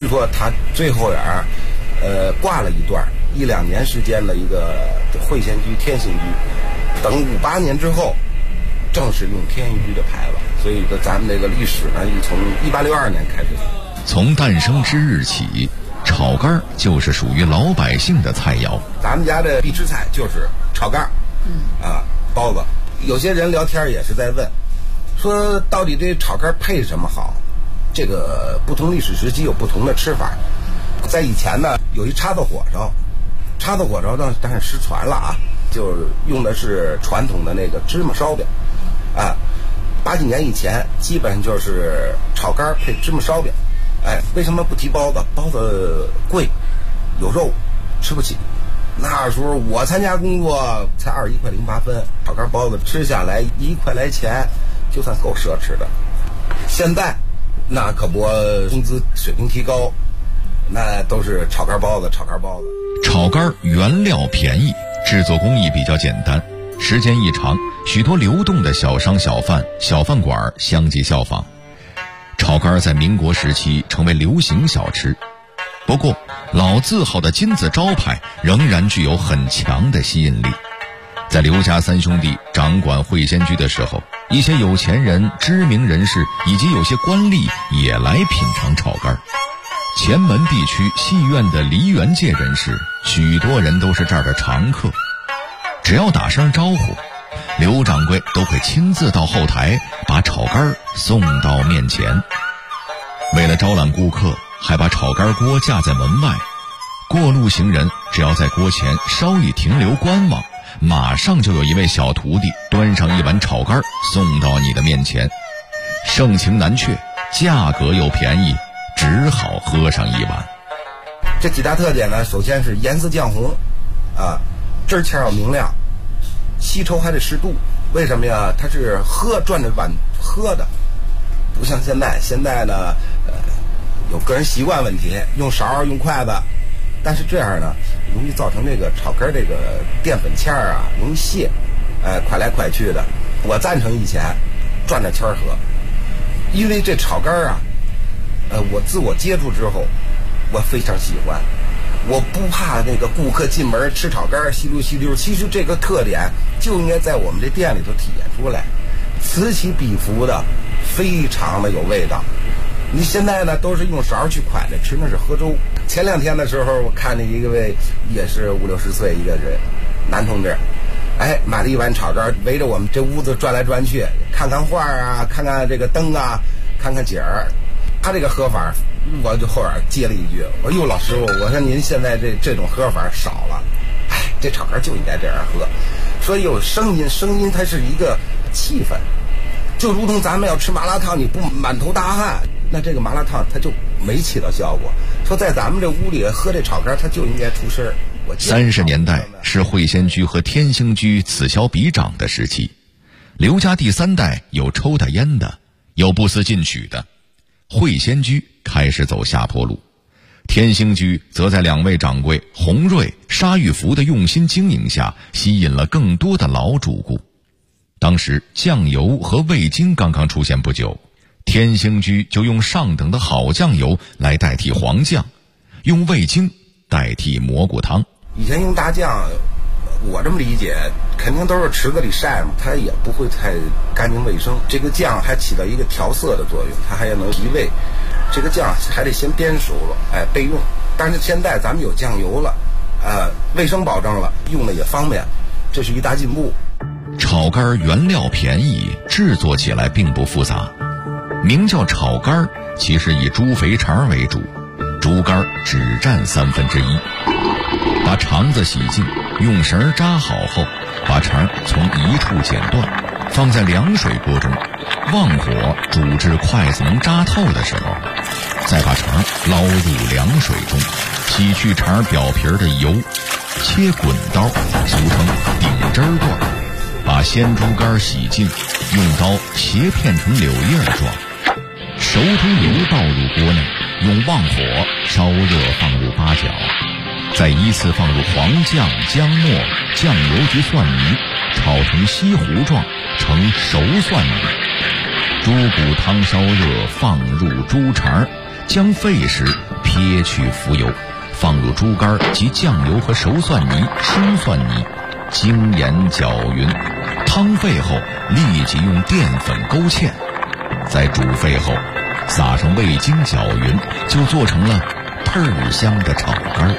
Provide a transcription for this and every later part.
说他最后挂了1两年时间的一个会仙居、天兴居，等58年之后正式用天兴居的牌子。所以咱们这个历史呢，从1862年开始。 从诞生之日起，炒肝就是属于老百姓的菜肴。 咱们家的必吃菜就是炒肝，包子。有些人聊天也是在问，说到底这炒肝配什么好？这个不同历史时期有不同的吃法。在以前呢，有一叉子火烧呢，但是失传了啊，就用的是传统的那个芝麻烧饼，80几年以前基本上就是炒肝配芝麻烧饼。为什么不提包子？包子贵，有肉，吃不起。那时候我参加工作才21块08分，炒肝包子吃下来1块来钱，就算够奢侈的。现在那可不，工资水平提高，那都是炒肝包子。 炒肝原料便宜，制作工艺比较简单，时间一长，许多流动的小商小贩、小饭馆相继效仿。炒肝在民国时期成为流行小吃，不过老字号的金字招牌仍然具有很强的吸引力。在刘家三兄弟掌管会仙居的时候，一些有钱人、知名人士以及有些官吏也来品尝炒肝。前门地区戏院的梨园界人士，许多人都是这儿的常客。只要打声招呼，刘掌柜都会亲自到后台把炒肝送到面前。为了招揽顾客，还把炒肝锅架在门外，过路行人只要在锅前稍一停留观望，马上就有一位小徒弟端上一碗炒肝送到你的面前。盛情难却，价格又便宜，只好喝上一碗。 这几大特点呢，首先是颜色酱红，汁儿要明亮，稀稠还得适度。为什么呀？它是转着碗喝的，不像现在呢，有个人习惯问题，用勺用筷子，但是这样呢，容易造成这个炒肝这个淀粉签容易泄，快来快去的。我赞成以前转着签喝，因为这炒肝我自我接触之后，我非常喜欢。我不怕那个顾客进门吃炒肝稀溜稀溜，其实这个特点就应该在我们这店里头体现出来，此起彼伏的，非常的有味道。你现在呢都是用勺去蒯着吃，那是喝粥。前2天的时候，我看见一位也是50、60岁一个人，男同志，买了一碗炒肝，围着我们这屋子转来转去，看看画看看这个灯看看景儿。他这个喝法，我就后边接了一句，我说哟，老师傅，我说您现在这种喝法少了，这炒肝就应该这样喝。说有声音它是一个气氛，就如同咱们要吃麻辣烫，你不满头大汗，那这个麻辣烫它就没起到效果。说在咱们这屋里喝这炒肝，它就应该出声。 30年代是会仙居和天兴居此消彼长的时期，刘家第3代有抽大烟的，有不思进取的。会仙居开始走下坡路，天兴居则在2位掌柜洪瑞、沙玉福的用心经营下，吸引了更多的老主顾。当时酱油和味精刚刚出现不久，天兴居就用上等的好酱油来代替黄酱，用味精代替蘑菇汤。 以前用大酱，我这么理解，肯定都是池子里晒嘛，它也不会太干净卫生。这个酱还起到一个调色的作用，它还能提味。这个酱还得先煸熟了，备用。但是现在咱们有酱油了，卫生保证了，用的也方便，这是一大进步。 炒肝原料便宜，制作起来并不复杂。名叫炒肝，其实以猪肥肠为主，猪肝只占1/3。把肠子洗净，用绳扎好后，把肠从一处剪断，放在凉水锅中，旺火煮至筷子能扎透的时候，再把肠捞入凉水中，洗去肠表皮的油，切滚刀，俗称顶汁段，把鲜猪肝洗净，用刀斜片成柳叶状，熟猪油倒入锅内，用旺火烧热，放入八角，再依次放入黄酱、姜末、酱油及蒜泥，炒成稀糊状，成熟蒜泥。猪骨汤烧热，放入猪肠， 将沸时撇去浮油，放入猪肝及酱油和熟蒜泥、生蒜泥，精盐搅匀。汤沸后立即用淀粉勾芡，在煮沸后撒上味精搅匀，就做成了倍儿香的炒肝。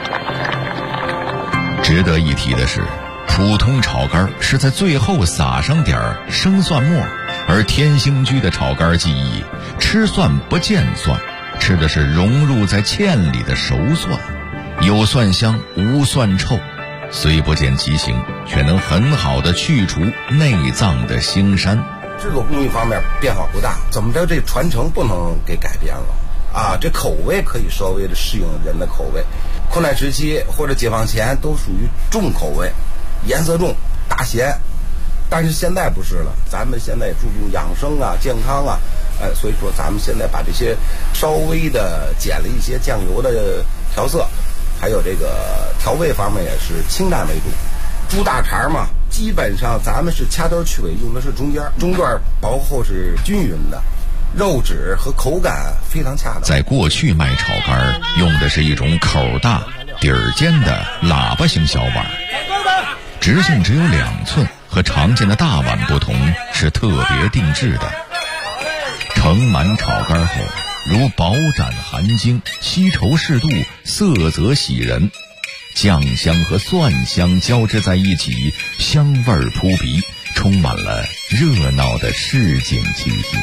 值得一提的是，普通炒肝是在最后撒上点生蒜末，而天兴居的炒肝技艺，吃蒜不见蒜，吃的是融入在芡里的熟蒜，有蒜香无蒜臭，虽不见其形，却能很好的去除内脏的腥膻。 制作工艺方面变化不大，怎么着这传承不能给改变了啊？这口味可以稍微的适应人的口味。困难时期或者解放前都属于重口味，颜色重大咸，但是现在不是了，咱们现在注重养生啊、健康啊，所以说咱们现在把这些稍微的减了一些酱油的调色，还有这个调味方面也是清淡为主。猪大肠嘛，基本上咱们是掐头去尾，用的是中段薄厚是均匀的，肉质和口感非常恰当。 在过去卖炒肝用的是一种口大底儿尖的喇叭形小碗，直径只有2寸，和常见的大碗不同，是特别定制的。盛满炒肝后，如饱展含精，稀稠适度，色泽喜人，酱香和蒜香交织在一起，香味扑鼻，充满了热闹的市井气息。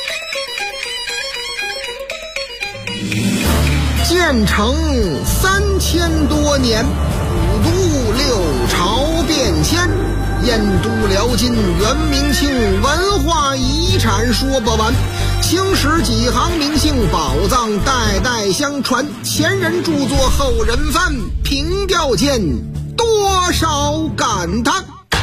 建成3000多年，五都六朝变迁，燕都辽金元明清文化遗产说不完，青史几行名姓宝藏代代相传，前人著作后人翻，凭吊间多少感叹。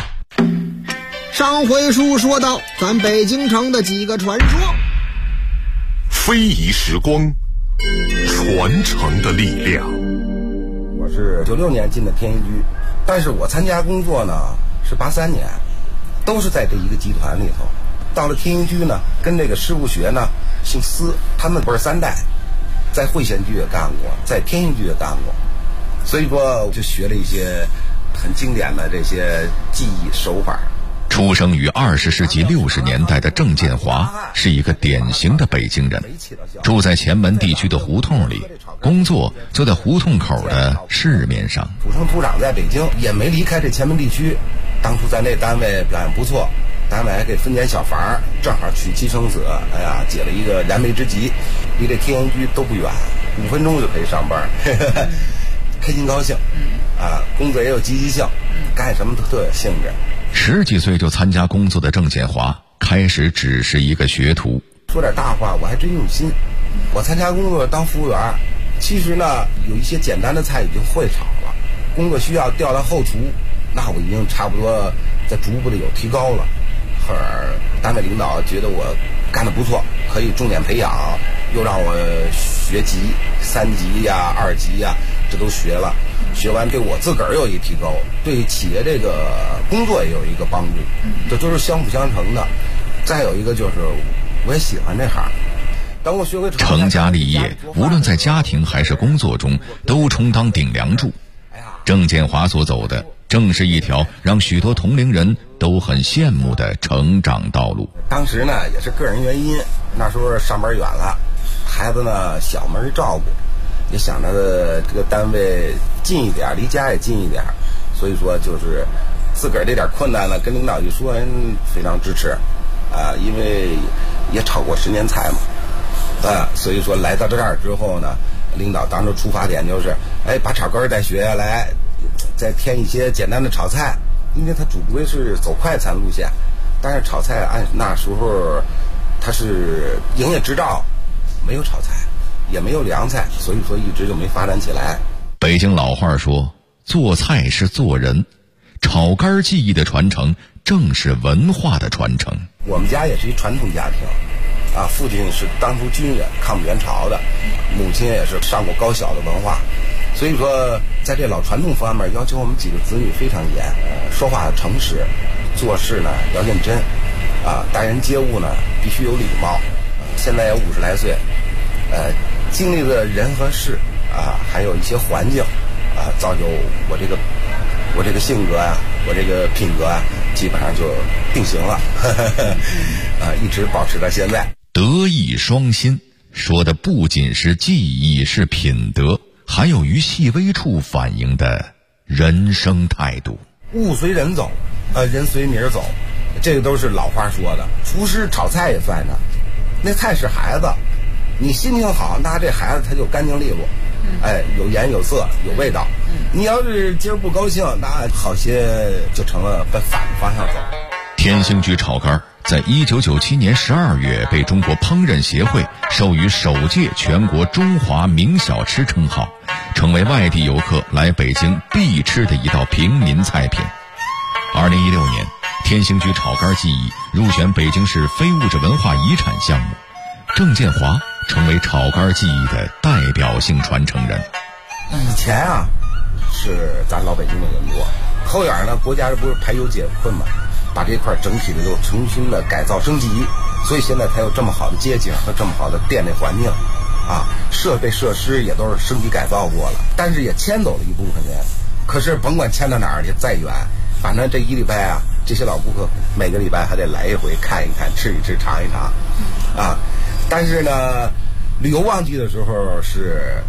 上回书说到咱北京城的几个传说， 非遗时光，传承的力量。 我是96年进的天一居，但是我参加工作呢是83年，都是在这一个集团里头。到了天一居呢，跟这个师傅学呢，姓司，他们不是3代，在会县居也干过，在天一居也干过，所以说就学了一些很经典的这些技艺手法。 出生于20世纪60年代的郑建华是一个典型的北京人，住在前门地区的胡同里，工作就在胡同口的市面上。 土生土长在北京，也没离开这前门地区。当初在那单位表现不错，单位还给分间小房，正好娶妻生子，哎呀，解了一个燃眉之急，离这天一居都不远，5分钟就可以上班，开心高兴，啊，工作也有积极性，干什么都特有兴致。 10几岁就参加工作的郑建华，开始只是一个学徒。 说点大话，我还真用心。我参加工作当服务员，其实呢，有一些简单的菜已经会炒了，工作需要调到后厨，那我已经差不多在逐步的有提高了。后来单位领导觉得我干得不错，可以重点培养，又让我学级，3级呀、2级呀，这都学了。学完对我自个儿有一提高，对企业这个工作也有一个帮助，这都是相辅相成的。再有一个就是我也喜欢这行。当我学会成家立业，无论在家庭还是工作中，都充当顶梁柱。郑建华所走的正是一条让许多同龄人都很羡慕的成长道路。 当时呢也是个人原因，那时候上班远了，孩子呢小没人照顾，也想着这个单位近一点，离家也近一点，所以说就是自个儿这点困难呢跟领导一说，人非常支持啊，因为也炒过10年菜嘛，啊，所以说来到这儿之后呢，领导当时出发点就是，把炒肝再学下来，再添一些简单的炒菜，因为他主归是走快餐路线，但是炒菜按那时候他是营业执照，没有炒菜，也没有凉菜，所以说一直就没发展起来。 北京老话说，做菜是做人，炒肝技艺的传承正是文化的传承。 我们家也是一传统家庭啊，父亲是当初军人，抗美援朝的，母亲也是上过高小的文化，所以说在这老传统方面要求我们几个子女非常严，说话诚实，做事呢要认真啊，待人接物呢必须有礼貌。现在也50来岁， 经历的人和事啊，还有一些环境啊，造就我这个性格啊，我这个品格啊，基本上就定型了，一直保持到现在。 德艺双馨，说的不仅是技艺，是品德，还有于细微处反映的人生态度。 物随人走，人随米儿走，这个都是老话说的。厨师炒菜也算着，那菜是孩子，你心情好，那这孩子他就干净利落，有颜有色有味道。你要是今儿不高兴，那好些就成了奔反方向走。 天兴居炒肝在1997年12月被中国烹饪协会授予首届全国中华名小吃称号，成为外地游客来北京必吃的一道平民菜品。2016年，天兴居炒肝技艺入选北京市非物质文化遗产项目，郑建华成为炒肝技艺的代表性传承人。 以前啊，是咱老北京的人多，后眼呢，国家不是排忧解困嘛，把这块整体的都重新的改造升级，所以现在才有这么好的街景和这么好的店内环境，设备设施也都是升级改造过了，但是也迁走了一部分人。可是甭管迁到哪儿去，再远，反正这一礼拜啊，这些老顾客每个礼拜还得来一回，看一看，吃一吃，尝一尝，但是呢，旅游旺季的时候是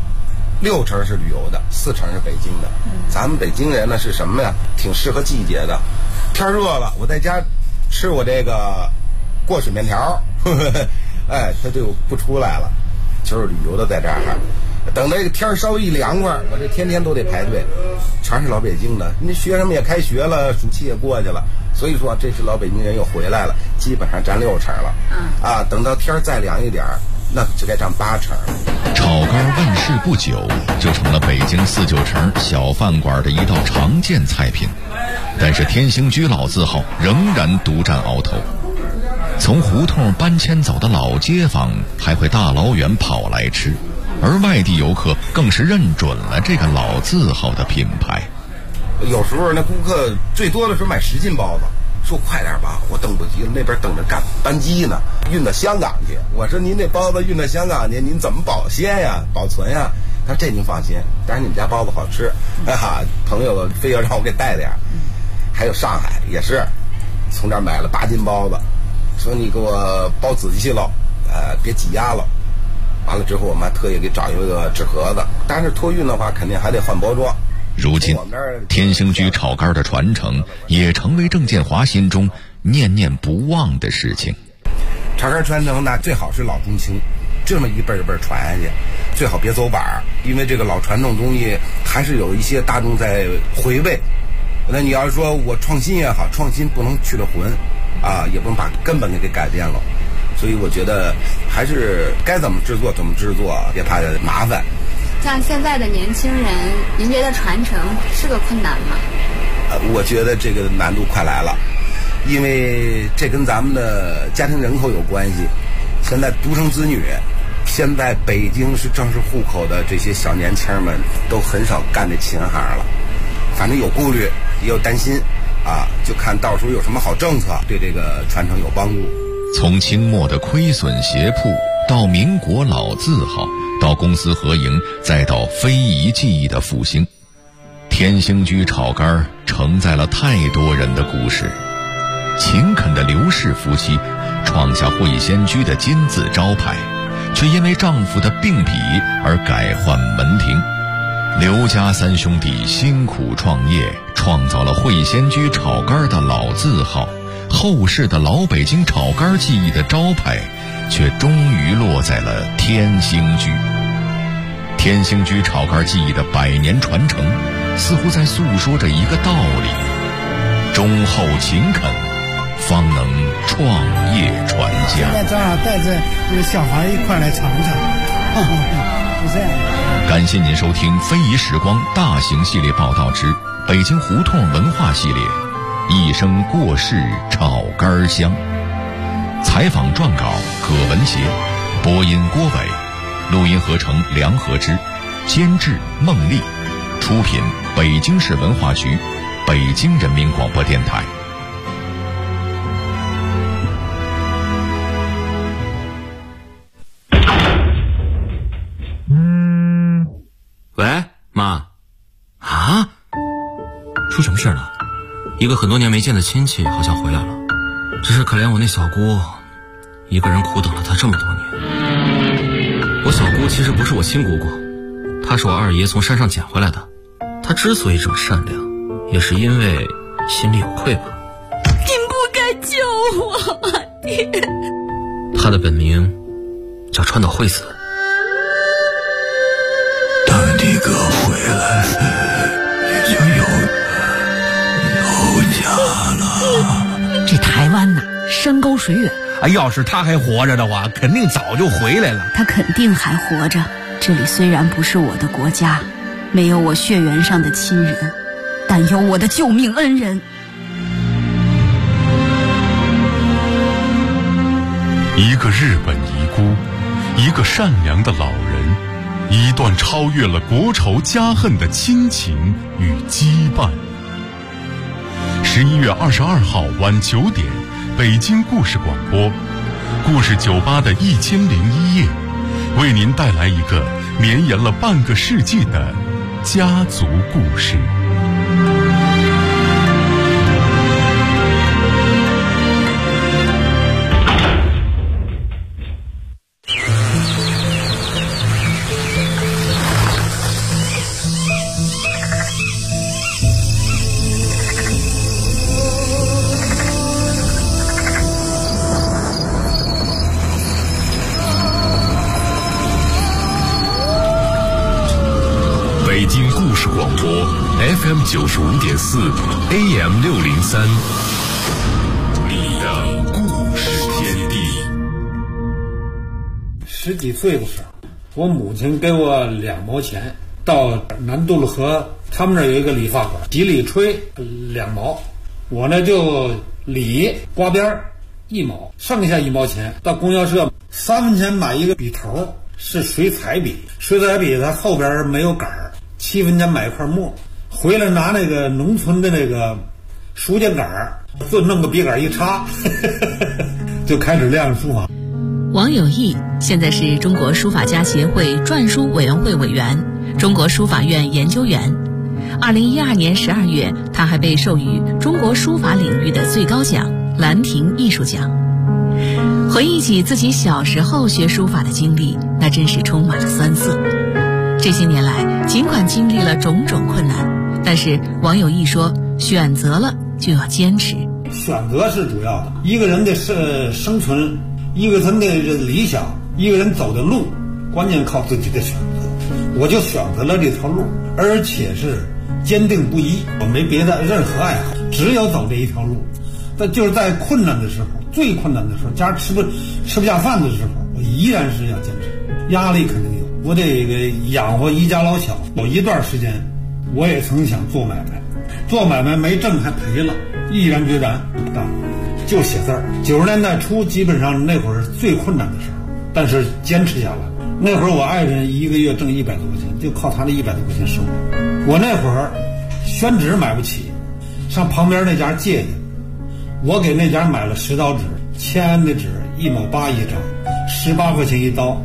6成是旅游的，4成是北京的。咱们北京人呢是什么呀？挺适合季节的。天热了，我在家吃我这个过水面条，他就不出来了。就是旅游的在这儿，等这个天稍微一凉快，我这天天都得排队。全是老北京的，那学生们也开学了，暑期也过去了，所以说这次老北京人又回来了，基本上占6成了。等到天再凉一点，那就该占8成。 炒肝问世不久，就成了北京4、9成小饭馆的一道常见菜品。但是天兴居老字号仍然独占鳌头，从胡同搬迁走的老街坊还会大老远跑来吃，而外地游客更是认准了这个老字号的品牌。 有时候那顾客最多的时候买10斤包子，说快点吧，我等不及了，那边等着赶班机呢，运到香港去。我说您这包子运到香港去，您怎么保鲜呀、保存呀？他说这您放心，但是你们家包子好吃，朋友非要让我给带点。还有上海也是，从这儿买了8斤包子，说你给我包仔细了，别挤压了。完了之后，我们还特意给找一个纸盒子，但是托运的话，肯定还得换包装。 如今，天兴居炒肝的传承也成为郑建华心中念念不忘的事情。 炒肝传承呢，最好是老中青，这么一辈一辈传下去，最好别走板，因为这个老传统东西还是有一些大众在回味。那你要说我创新也好，创新不能去了魂，也不能把根本给改变了。所以我觉得还是该怎么制作怎么制作，别怕麻烦。 像现在的年轻人，您觉得传承是个困难吗？ 我觉得这个难度快来了，因为这跟咱们的家庭人口有关系。现在独生子女，现在北京是正式户口的这些小年轻们都很少干这琴行了，反正有顾虑也有担心就看到时候有什么好政策对这个传承有帮助。 从清末的亏损鞋铺到民国老字号，到公私合营，再到非遗技艺的复兴，天兴居炒肝承载了太多人的故事。勤恳的刘氏夫妻创下会仙居的金字招牌，却因为丈夫的病痞而改换门庭。刘家3兄弟辛苦创业，创造了会仙居炒肝的老字号，后世的老北京炒肝技艺的招牌却终于落在了天兴居。天兴居炒肝技艺的100年传承，似乎在诉说着一个道理：忠厚勤恳，方能创业传家。 现在正好带着这个小孩一块来尝尝，是这样的。 感谢您收听《非遗时光》大型系列报道之北京胡同文化系列，一生过世炒肝香。采访撰稿葛文协，播音郭伟，录音合成梁和之，监制孟丽，出品北京市文化局，北京人民广播电台。 喂，妈。啊？出什么事了？一个很多年没见的亲戚好像回来了，只是可怜我那小姑，一个人苦等了她这么多年。我小姑其实不是我亲姑姑，她是我二爷从山上捡回来的。她之所以这么善良，也是因为心里有愧吧。 您不该救我啊，爹！ 她的本名叫川岛惠子。 当你哥回来，你就有家了。 这台湾呐，山高水远。 要是他还活着的话，肯定早就回来了。 他肯定还活着。这里虽然不是我的国家，没有我血缘上的亲人，但有我的救命恩人。 一个日本遗孤，一个善良的老人，一段超越了国仇家恨的亲情与羁绊。11月22号晚9点，北京故事广播，故事酒吧的1001夜，为您带来一个绵延了半个世纪的家族故事。北京故事广播 FM 95.4 AM 603，你的故事天地。 10几岁的时候，我母亲给我2毛钱，到南渡路河，他们那儿有一个理发馆，洗理吹2毛，我呢就理刮边1毛，剩下1毛钱到供销社3分钱买一个笔头，是水彩笔，水彩笔它后边没有杆儿，7分钱买一块墨，回来拿那个农村的那个书架杆儿，就弄个笔杆一插，就开始练书法。 王有义现在是中国书法家协会篆书委员会委员、中国书法院研究员。2012年12月，他还被授予中国书法领域的最高奖兰亭艺术奖。回忆起自己小时候学书法的经历，那真是充满了酸涩。这些年来，尽管经历了种种困难，但是王有义说，选择了就要坚持。 选择是主要的，一个人的生存，一个人的理想，一个人走的路，关键靠自己的选择。我就选择了这条路，而且是坚定不移，我没别的任何爱好，只有走这一条路。但就是在困难的时候，最困难的时候，家吃不下饭的时候，我依然是要坚持。压力肯定有，我得养活一家老小。有一段时间，我也曾想做买卖，做买卖没挣还赔了，毅然决然就写字儿。90年代初，基本上那会儿最困难的时候，但是坚持下来。那会儿我爱人一个月挣100多块钱，就靠他的100多块钱生活。我那会儿宣纸买不起，上旁边那家借去，我给那家买了10刀纸，签的纸1毛8一张，18块钱一刀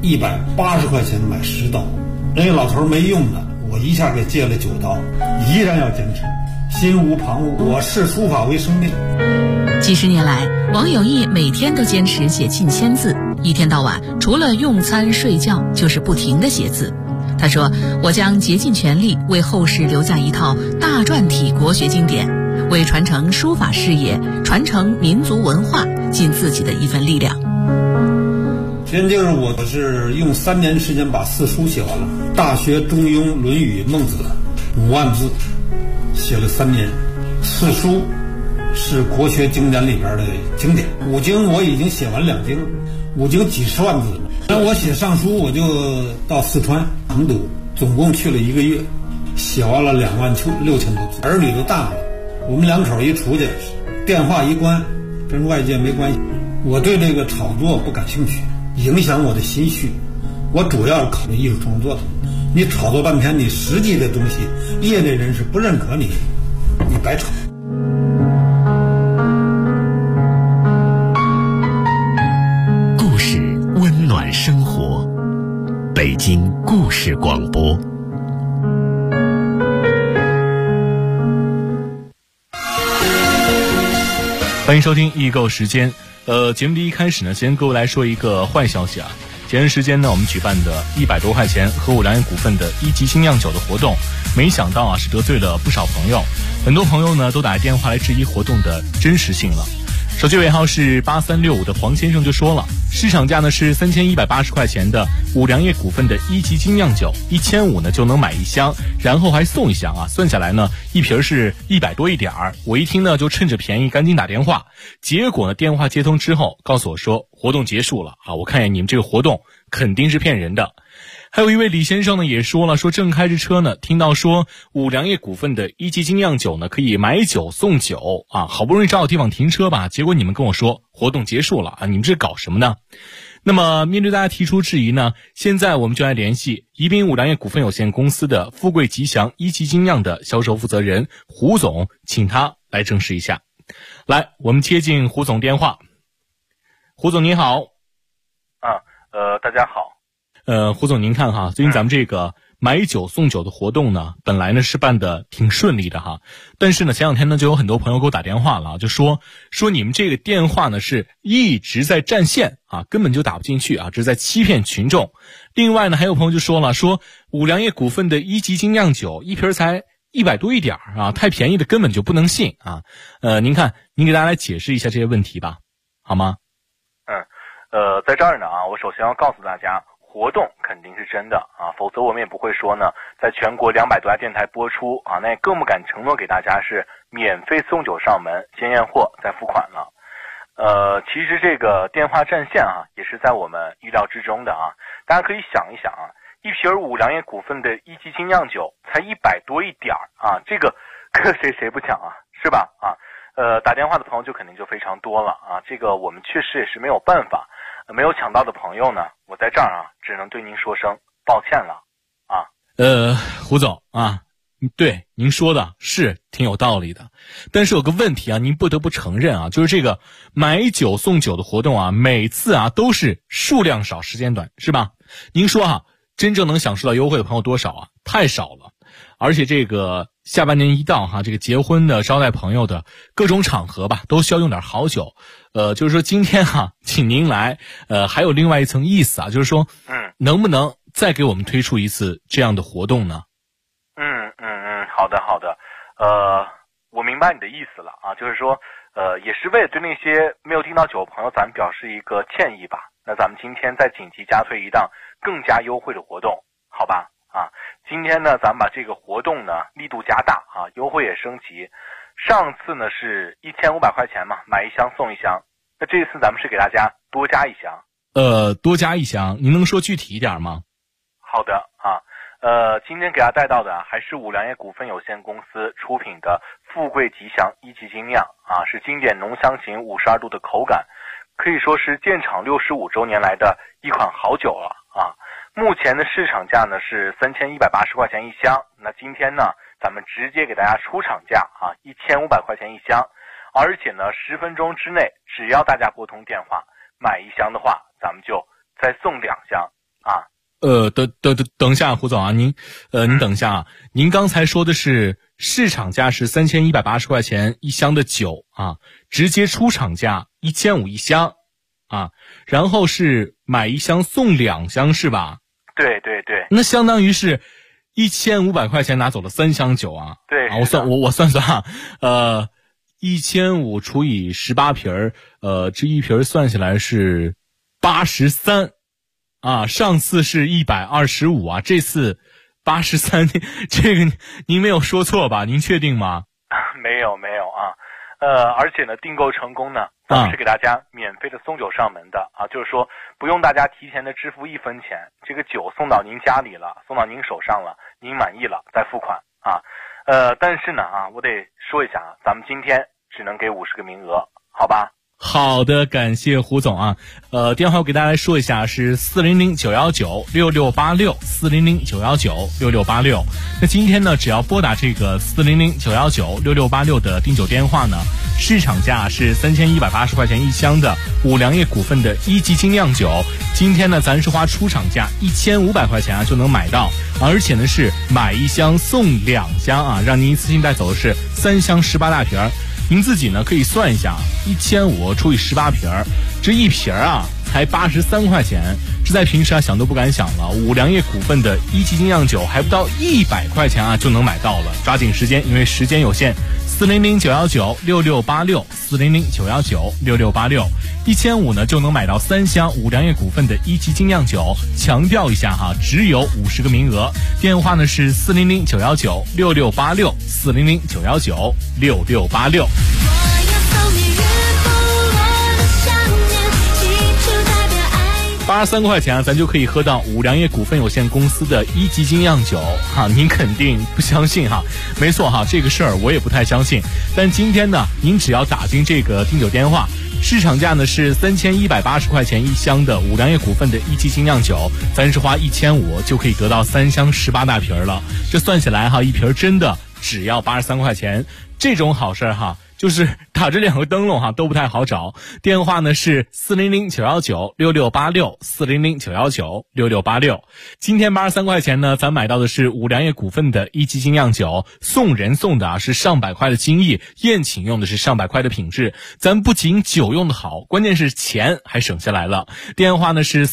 ，180块钱买10刀。人家老头没用的，我一下给借了9刀，依然要坚持，心无旁骛。我视书法为生命。 几十年来，王有义每天都坚持写近1000字，一天到晚除了用餐睡觉就是不停地写字。他说，我将竭尽全力为后世留下一套大篆体国学经典，为传承书法事业、传承民族文化尽自己的一份力量。 先就是我是用3年时间把4书写完了，《大学》《中庸》《论语》《孟子》5万字，写了3年。4书是国学经典里边的经典，5经我已经写完2经，5经几十万字了。那我写上书，我就到四川成都，总共去了1个月，写完了26000多字。儿女都大了，我们2口一出去，电话一关，跟外界没关系。我对这个炒作不感兴趣，影响我的心绪。我主要考虑艺术创作的。你炒作半天，你实际的东西，业内人士不认可你，你白炒。 故事温暖生活，北京故事广播欢迎收听易购时间。节目的一开始呢，先各位来说一个坏消息啊。前段时间呢，我们举办的100多块钱和五粮液股份的1级精酿酒的活动，没想到啊是得罪了不少朋友，很多朋友呢都打电话来质疑活动的真实性了。手机尾号是8365的黄先生就说了，市场价呢是3180块钱的五粮液股份的1级精酿酒，1500呢就能买一箱，然后还送一箱啊，算下来呢一瓶是100多一点儿。我一听呢就趁着便宜赶紧打电话，结果呢电话接通之后告诉我说活动结束了啊，我看见你们这个活动肯定是骗人的。还有一位李先生呢也说了，说正开着车呢，听到说五粮液股份的1级精酿酒呢可以买酒送酒啊，好不容易找到地方停车吧，结果你们跟我说活动结束了啊，你们这搞什么呢？那么面对大家提出质疑呢，现在我们就来联系宜宾五粮液股份有限公司的富贵吉祥1级精酿的销售负责人胡总，请他来证实一下。来，我们接进胡总电话。胡总您好。 大家好。 胡总您看哈，最近咱们这个买酒送酒的活动呢，本来呢是办的挺顺利的哈，但是呢前两天呢就有很多朋友给我打电话了，就说你们这个电话呢是一直在占线啊，根本就打不进去啊，这是在欺骗群众。另外呢还有朋友就说了，说五粮液股份的1级精酿酒一瓶才100多一点啊，太便宜的根本就不能信啊。您看您给大家来解释一下这些问题吧，好吗？ 在这儿呢啊，我首先要告诉大家，活动肯定是真的啊，否则我们也不会说呢，在全国200多家电台播出啊，那也更不敢承诺给大家是免费送酒上门，先验货再付款了。其实这个电话占线啊，也是在我们意料之中的啊。大家可以想一想啊，一瓶五粮液股份的1级精酿酒才100多一点啊，这个谁不抢啊，是吧？啊，打电话的朋友就肯定就非常多了啊，这个我们确实也是没有办法。没有抢到的朋友呢，我在这儿啊，只能对您说声抱歉了啊。 胡总啊，对您说的是挺有道理的，但是有个问题啊，您不得不承认啊，就是这个买酒送酒的活动啊，每次啊都是数量少时间短，是吧？您说啊，真正能享受到优惠的朋友多少啊？太少了。而且这个下半年一到哈，这个结婚的、招待朋友的各种场合吧，都需要用点好酒。就是说今天哈，请您来，还有另外一层意思啊，就是说，能不能再给我们推出一次这样的活动呢？ 好的，我明白你的意思了啊，就是说，也是为了对那些没有订到酒的朋友，咱们表示一个歉意吧。那咱们今天再紧急加推一档更加优惠的活动，好吧？啊，今天呢，咱们把这个活动呢力度加大啊，优惠也升级。上次呢是1500块钱嘛，买一箱送一箱。那这次咱们是给大家多加一箱。 多加一箱，您能说具体一点吗？ 好的啊，今天给大家带到的还是五粮液股份有限公司出品的富贵吉祥1级精酿啊，是经典浓香型52度的口感，可以说是建厂65周年来的一款好酒了啊。目前的市场价呢是3180块钱一箱，那今天呢咱们直接给大家出厂价啊，1500块钱一箱，而且呢10分钟之内，只要大家拨通电话买一箱的话，咱们就再送2箱啊。 等一下，胡总啊，您等一下啊，您刚才说的是市场价是3180块钱一箱的酒啊，直接出厂价1500一箱啊，然后是买一箱送2箱是吧？ 对， 那相当于是1500块钱拿走了3箱酒啊。 对， 我算啊，1500除以18瓶这一瓶算下来是83啊，上次是125啊，这次83，这个您没有说错吧？您确定吗？ 没有啊，而且呢，订购成功呢，咱们是给大家免费的送酒上门的啊，就是说不用大家提前的支付1分钱，这个酒送到您家里了，送到您手上了，您满意了再付款啊。但是呢啊，我得说一下啊，咱们今天只能给50个名额，好吧？ 好的，感谢胡总啊。电话我给大家来说一下，是400-919-6686，400-919-6686。那今天呢，只要拨打这个400-919-6686的订酒电话呢，市场价是3180块钱一箱的五粮液股份的1级精酿酒。今天呢，咱是花出厂价1500块钱啊就能买到，而且呢是买一箱送2箱啊，让您一次性带走的是3箱18大瓶。 您自己呢可以算一下，1500除以18瓶，这一瓶啊才83块钱，这在平时啊想都不敢想了。五粮液股份的一级精酿酒还不到100块钱啊就能买到了，抓紧时间，因为时间有限。400-919-6686，400-919-6686，1500呢就能买到3箱五粮液股份的一级精酿酒。强调一下哈，只有50个名额。电话呢是400-919-6686，400-919-6686。83块钱啊，咱就可以喝到五粮液股份有限公司的一级精酿酒哈，您肯定不相信哈？没错哈，这个事儿我也不太相信。但今天呢，您只要打进这个订酒电话，市场价呢是3180块钱一箱的五粮液股份的一级精酿酒，咱是花1500就可以得到3箱18大瓶了。这算起来哈，一瓶真的只要83块钱，这种好事哈。就是打这2个灯笼哈都不太好找，电话呢是400-919-6686，400-919-6686。今天83块钱呢，咱买到的是五粮液股份的一级精酿酒，送人送的啊是上百块的精益，宴请用的是上百块的品质。咱不仅酒用的好，关键是钱还省下来了。电话呢是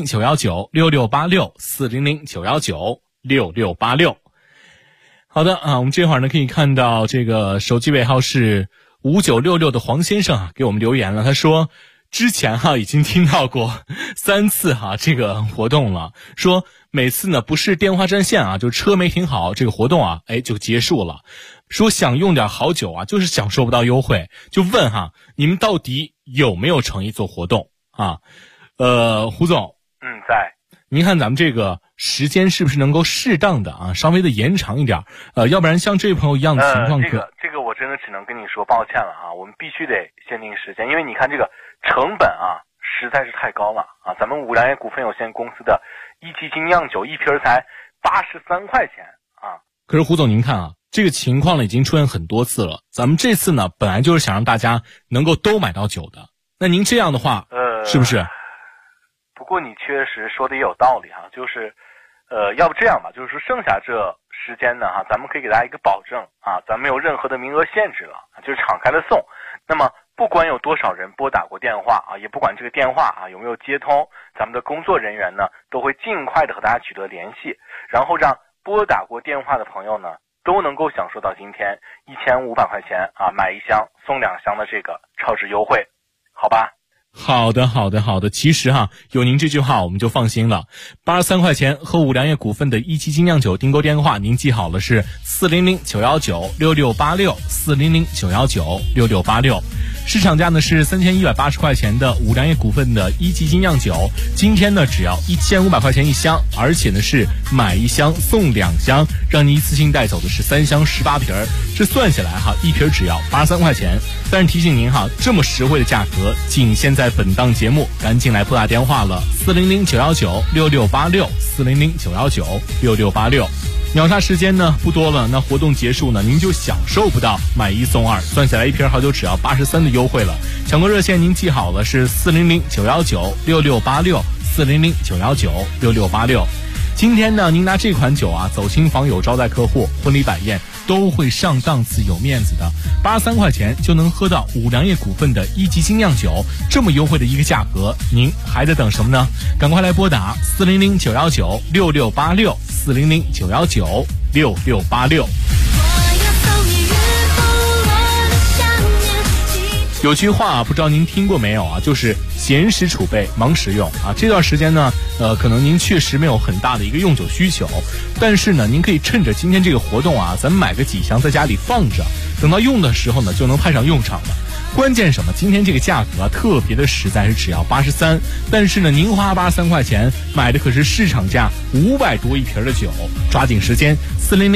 400-919-6686，400-919-6686。好的啊，我们这会儿呢可以看到这个手机尾号是5966的黄先生啊给我们留言了，他说之前哈已经听到过3次哈这个活动了，说每次呢不是电话占线啊，就车没停好，这个活动啊就结束了。说想用点好酒啊，就是享受不到优惠，就问哈你们到底有没有诚意做活动啊？胡总， 在。 您看咱们这个时间是不是能够适当的啊，稍微的延长一点？要不然像这位朋友一样的情况这个我真的只能跟你说抱歉了啊，我们必须得限定时间，因为你看这个成本啊实在是太高了啊，咱们五粮液股份有限公司的一级精酿酒一瓶才83块钱啊。 可是胡总您看啊，这个情况呢已经出现很多次了，咱们这次呢本来就是想让大家能够都买到酒的，那您这样的话是不是？ 不过你确实说的也有道理哈，就是要不这样吧，就是说剩下这时间呢哈，咱们可以给大家一个保证啊，咱没有任何的名额限制了，就是敞开的送。那么不管有多少人拨打过电话啊，也不管这个电话啊有没有接通，咱们的工作人员呢都会尽快的和大家取得联系，然后让拨打过电话的朋友呢都能够享受到今天1500块钱啊买1箱送2箱的这个超值优惠，好吧？ 好的，其实哈，有您这句话我们就放心了。83块钱喝五粮液股份的一级精酿酒订购电话，您记好了是400-919-6686，400-919-6686。市场价呢是3180块钱的五粮液股份的一级精酿酒，今天呢只要1500块钱一箱，而且呢是买1箱送2箱，让您一次性带走的是3箱18瓶，这算下来哈，一瓶只要83块钱。但是提醒您哈，这么实惠的价格仅限在本档节目，赶紧来拨打电话了，400-919-6686，400-919-6686。秒杀时间呢不多了，那活动结束呢您就享受不到买1送2，算下来一瓶好酒只要83的优惠了。抢购热线您记好了是400-919-6686，400-919-6686。今天呢您拿这款酒啊走亲访友招待客户婚礼摆宴都会上档次有面子的，83块钱就能喝到五粮液股份的一级精酿酒，这么优惠的一个价格，您还在等什么呢？赶快来拨打400-919-6686，400-919-6686。有句话不知道您听过没有啊，就是闲时储备忙时用啊。这段时间呢可能您确实没有很大的一个用酒需求，但是呢您可以趁着今天这个活动啊，咱们买个几箱在家里放着，等到用的时候呢就能派上用场了。关键什么？今天这个价格啊特别的实在，是只要83，但是呢您花83块钱买的可是市场价500多一瓶的酒，抓紧时间，400